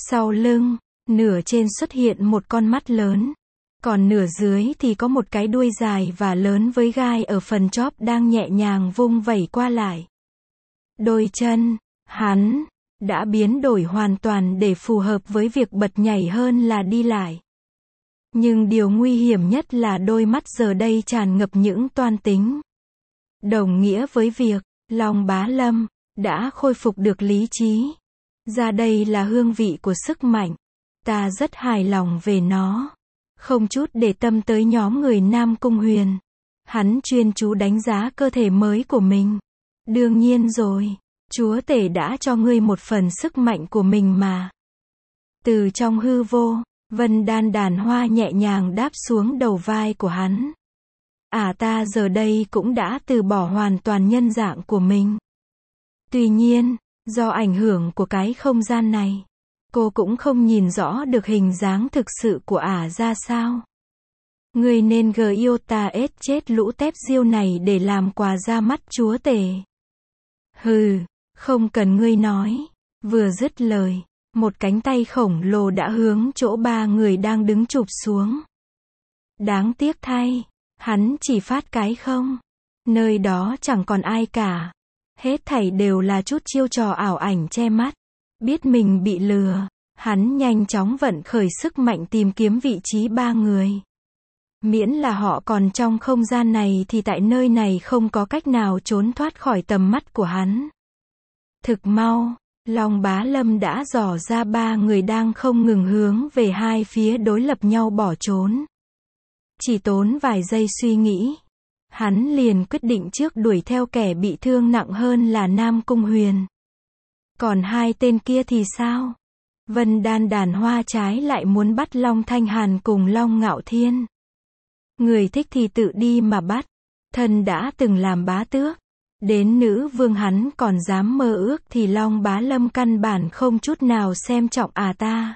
Sau lưng, nửa trên xuất hiện một con mắt lớn. Còn nửa dưới thì có một cái đuôi dài và lớn với gai ở phần chóp đang nhẹ nhàng vung vẩy qua lại. Đôi chân, hắn đã biến đổi hoàn toàn để phù hợp với việc bật nhảy hơn là đi lại. Nhưng điều nguy hiểm nhất là đôi mắt giờ đây tràn ngập những toan tính. Đồng nghĩa với việc, Long Bá Lâm đã khôi phục được lý trí. Ra đây là hương vị của sức mạnh. Ta rất hài lòng về nó. Không chút để tâm tới nhóm người Nam Cung Huyền. Hắn chuyên chú đánh giá cơ thể mới của mình. Đương nhiên rồi, Chúa Tể đã cho ngươi một phần sức mạnh của mình mà. Từ trong hư vô, Vân Đan đàn hoa nhẹ nhàng đáp xuống đầu vai của hắn. Ta giờ đây cũng đã từ bỏ hoàn toàn nhân dạng của mình. Tuy nhiên, do ảnh hưởng của cái không gian này, cô cũng không nhìn rõ được hình dáng thực sự của ra sao. Ngươi nên yêu ta ết chết lũ tép diêu này để làm quà ra mắt Chúa Tể. Hừ, không cần ngươi nói. Vừa dứt lời, một cánh tay khổng lồ đã hướng chỗ ba người đang đứng chụp xuống. Đáng tiếc thay, hắn chỉ phát cái không. Nơi đó chẳng còn ai cả. Hết thảy đều là chút chiêu trò ảo ảnh che mắt. Biết mình bị lừa, hắn nhanh chóng vận khởi sức mạnh tìm kiếm vị trí ba người. Miễn là họ còn trong không gian này thì tại nơi này không có cách nào trốn thoát khỏi tầm mắt của hắn. Thực mau, Long Bá Lâm đã dò ra ba người đang không ngừng hướng về hai phía đối lập nhau bỏ trốn. Chỉ tốn vài giây suy nghĩ, hắn liền quyết định trước đuổi theo kẻ bị thương nặng hơn là Nam Cung Huyền. Còn hai tên kia thì sao? Vân Đan đàn hoa trái lại muốn bắt Long Thanh Hàn cùng Long Ngạo Thiên. Người thích thì tự đi mà bắt. Thân đã từng làm bá tước. Đến nữ vương hắn còn dám mơ ước thì Long Bá Lâm căn bản không chút nào xem trọng ta.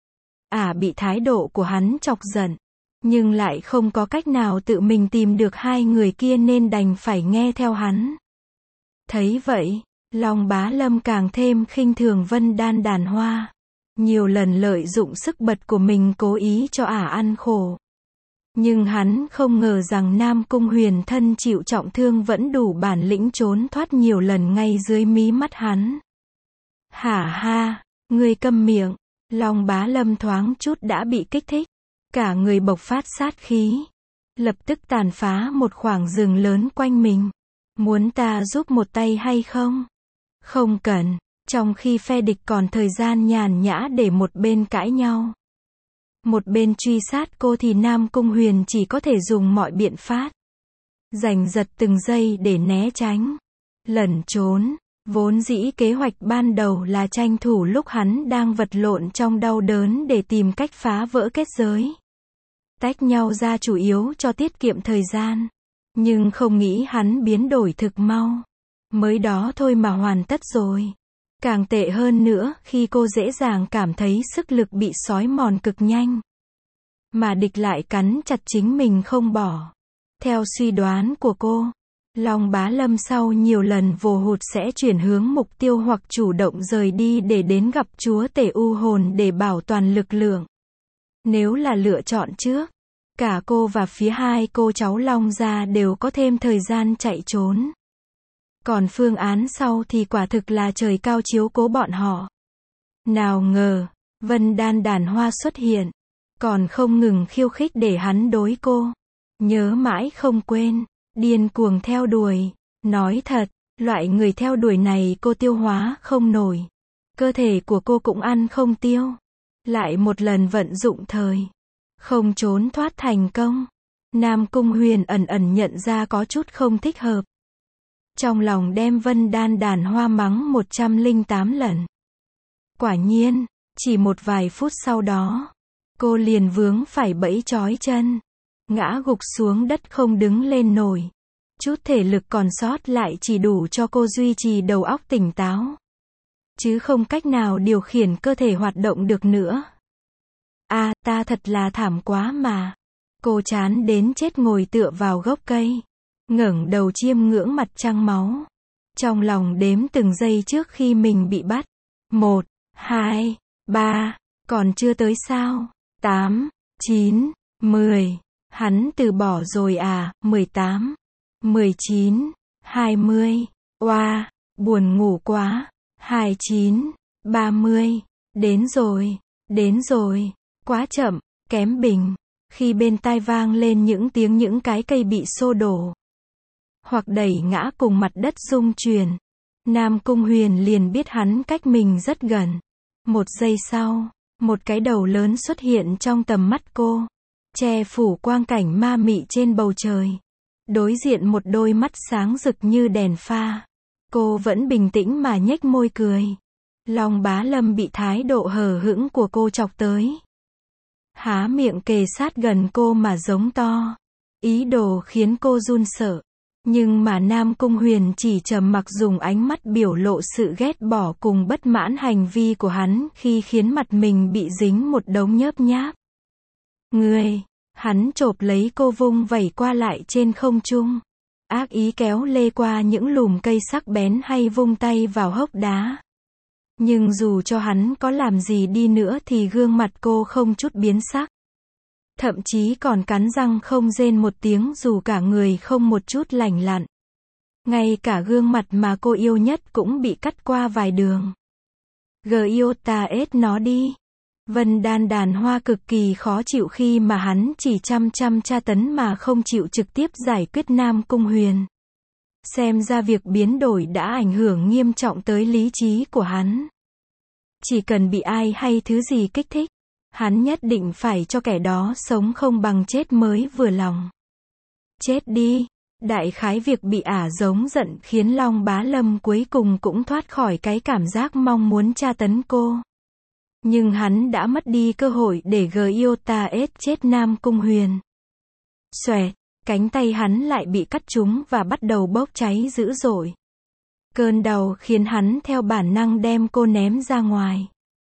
Bị thái độ của hắn chọc giận. Nhưng lại không có cách nào tự mình tìm được hai người kia nên đành phải nghe theo hắn. Thấy vậy, Long Bá Lâm càng thêm khinh thường Vân Đan đàn hoa. Nhiều lần lợi dụng sức bật của mình cố ý cho ăn khổ. Nhưng hắn không ngờ rằng Nam Cung Huyền thân chịu trọng thương vẫn đủ bản lĩnh trốn thoát nhiều lần ngay dưới mí mắt hắn. Hả ha, ngươi câm miệng. Long Bá Lâm thoáng chút đã bị kích thích. Cả người bộc phát sát khí. Lập tức tàn phá một khoảng rừng lớn quanh mình. Muốn ta giúp một tay hay không? Không cần. Trong khi phe địch còn thời gian nhàn nhã để một bên cãi nhau, một bên truy sát cô thì Nam Cung Huyền chỉ có thể dùng mọi biện pháp. Giành giật từng giây để né tránh. Lẩn trốn. Vốn dĩ kế hoạch ban đầu là tranh thủ lúc hắn đang vật lộn trong đau đớn để tìm cách phá vỡ kết giới. Tách nhau ra chủ yếu cho tiết kiệm thời gian. Nhưng không nghĩ hắn biến đổi thực mau. Mới đó thôi mà hoàn tất rồi. Càng tệ hơn nữa khi cô dễ dàng cảm thấy sức lực bị xói mòn cực nhanh. Mà địch lại cắn chặt chính mình không bỏ. Theo suy đoán của cô, Long Bá Lâm sau nhiều lần vồ hụt sẽ chuyển hướng mục tiêu hoặc chủ động rời đi để đến gặp Chúa Tể U Hồn để bảo toàn lực lượng. Nếu là lựa chọn trước, cả cô và phía hai cô cháu Long gia đều có thêm thời gian chạy trốn. Còn phương án sau thì quả thực là trời cao chiếu cố bọn họ. Nào ngờ, Vân Đan đàn hoa xuất hiện, còn không ngừng khiêu khích để hắn đối cô. Nhớ mãi không quên, điên cuồng theo đuổi. Nói thật, loại người theo đuổi này cô tiêu hóa không nổi. Cơ thể của cô cũng ăn không tiêu. Lại một lần vận dụng thời, không trốn thoát thành công. Nam Cung Huyền ẩn ẩn nhận ra có chút không thích hợp. Trong lòng đem Vân Đan đàn hoa mắng 108 lần. Quả nhiên, chỉ một vài phút sau đó, cô liền vướng phải bẫy trói chân. Ngã gục xuống đất không đứng lên nổi. Chút thể lực còn sót lại chỉ đủ cho cô duy trì đầu óc tỉnh táo. Chứ không cách nào điều khiển cơ thể hoạt động được nữa. Ta thật là thảm quá mà. Cô chán đến chết ngồi tựa vào gốc cây. Ngẩng đầu chiêm ngưỡng mặt trăng máu. Trong lòng đếm từng giây trước khi mình bị bắt. 1, 2, 3, còn chưa tới sao? 8, 9, 10, hắn từ bỏ rồi à? 18, 19, 20, oa, buồn ngủ quá. 29, 30, đến rồi, quá chậm, kém bình. Khi bên tai vang lên những tiếng những cái cây bị xô đổ hoặc đẩy ngã cùng mặt đất rung chuyển, Nam Cung Huyền liền biết hắn cách mình rất gần. Một giây sau, một cái đầu lớn xuất hiện trong tầm mắt cô, che phủ quang cảnh ma mị trên bầu trời. Đối diện một đôi mắt sáng rực như đèn pha. Cô vẫn bình tĩnh mà nhếch môi cười. Long Bá Lâm bị thái độ hờ hững của cô chọc tới. Há miệng kề sát gần cô mà giống to. Ý đồ khiến cô run sợ. Nhưng mà Nam Cung Huyền chỉ trầm mặc dùng ánh mắt biểu lộ sự ghét bỏ cùng bất mãn hành vi của hắn khi khiến mặt mình bị dính một đống nhớp nháp. Hắn chộp lấy cô vung vẩy qua lại trên không trung. Ác ý kéo lê qua những lùm cây sắc bén hay vung tay vào hốc đá. Nhưng dù cho hắn có làm gì đi nữa thì gương mặt cô không chút biến sắc. Thậm chí còn cắn răng không rên một tiếng dù cả người không một chút lành lặn. Ngay cả gương mặt mà cô yêu nhất cũng bị cắt qua vài đường. Yêu ta ết nó đi. Vân Đàn Hoa cực kỳ khó chịu khi mà hắn chỉ chăm tra tấn mà không chịu trực tiếp giải quyết Nam Cung Huyền. Xem ra việc biến đổi đã ảnh hưởng nghiêm trọng tới lý trí của hắn. Chỉ cần bị ai hay thứ gì kích thích, hắn nhất định phải cho kẻ đó sống không bằng chết mới vừa lòng. Chết đi. Đại khái việc bị ả giống giận khiến Long Bá Lâm cuối cùng cũng thoát khỏi cái cảm giác mong muốn tra tấn cô. Nhưng hắn đã mất đi cơ hội để Iota chết Nam Cung Huyền. Xoẹt, cánh tay hắn lại bị cắt trúng và bắt đầu bốc cháy dữ dội. Cơn đau khiến hắn theo bản năng đem cô ném ra ngoài.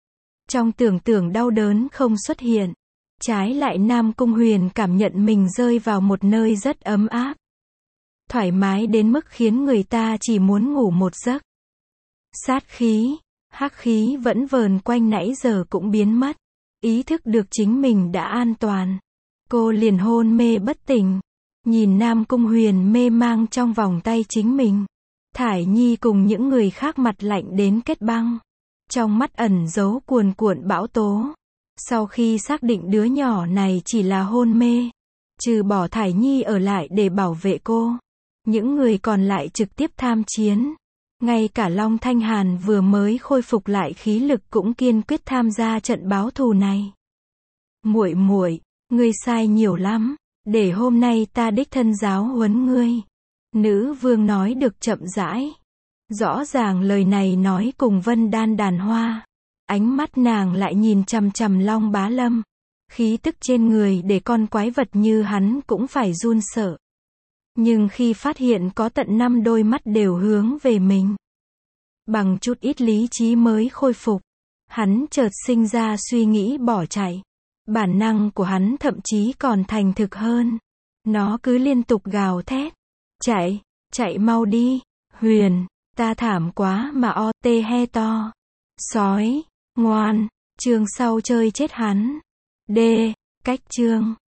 Trong tưởng tượng đau đớn không xuất hiện. Trái lại Nam Cung Huyền cảm nhận mình rơi vào một nơi rất ấm áp. Thoải mái đến mức khiến người ta chỉ muốn ngủ một giấc. Sát khí, hắc khí vẫn vờn quanh nãy giờ cũng biến mất. Ý thức được chính mình đã an toàn. Cô liền hôn mê bất tỉnh. Nhìn Nam Cung Huyền mê mang trong vòng tay chính mình. Thải Nhi cùng những người khác mặt lạnh đến kết băng. Trong mắt ẩn giấu cuồn cuộn bão tố. Sau khi xác định đứa nhỏ này chỉ là hôn mê, trừ bỏ Thải Nhi ở lại để bảo vệ cô, những người còn lại trực tiếp tham chiến. Ngay cả Long Thanh Hàn vừa mới khôi phục lại khí lực cũng kiên quyết tham gia trận báo thù này. Muội muội, ngươi sai nhiều lắm, để hôm nay ta đích thân giáo huấn ngươi. Nữ vương nói được chậm rãi. Rõ ràng lời này nói cùng Vân Đàn Hoa. Ánh mắt nàng lại nhìn chằm chằm Long Bá Lâm. Khí tức trên người để con quái vật như hắn cũng phải run sợ. Nhưng khi phát hiện có tận 5 đôi mắt đều hướng về mình, bằng chút ít lý trí mới khôi phục, hắn chợt sinh ra suy nghĩ bỏ chạy. Bản năng của hắn thậm chí còn thành thực hơn. Nó cứ liên tục gào thét. Chạy mau đi, Huyền, ta thảm quá mà he to. Sói, ngoan, chương sau chơi chết hắn. Cách chương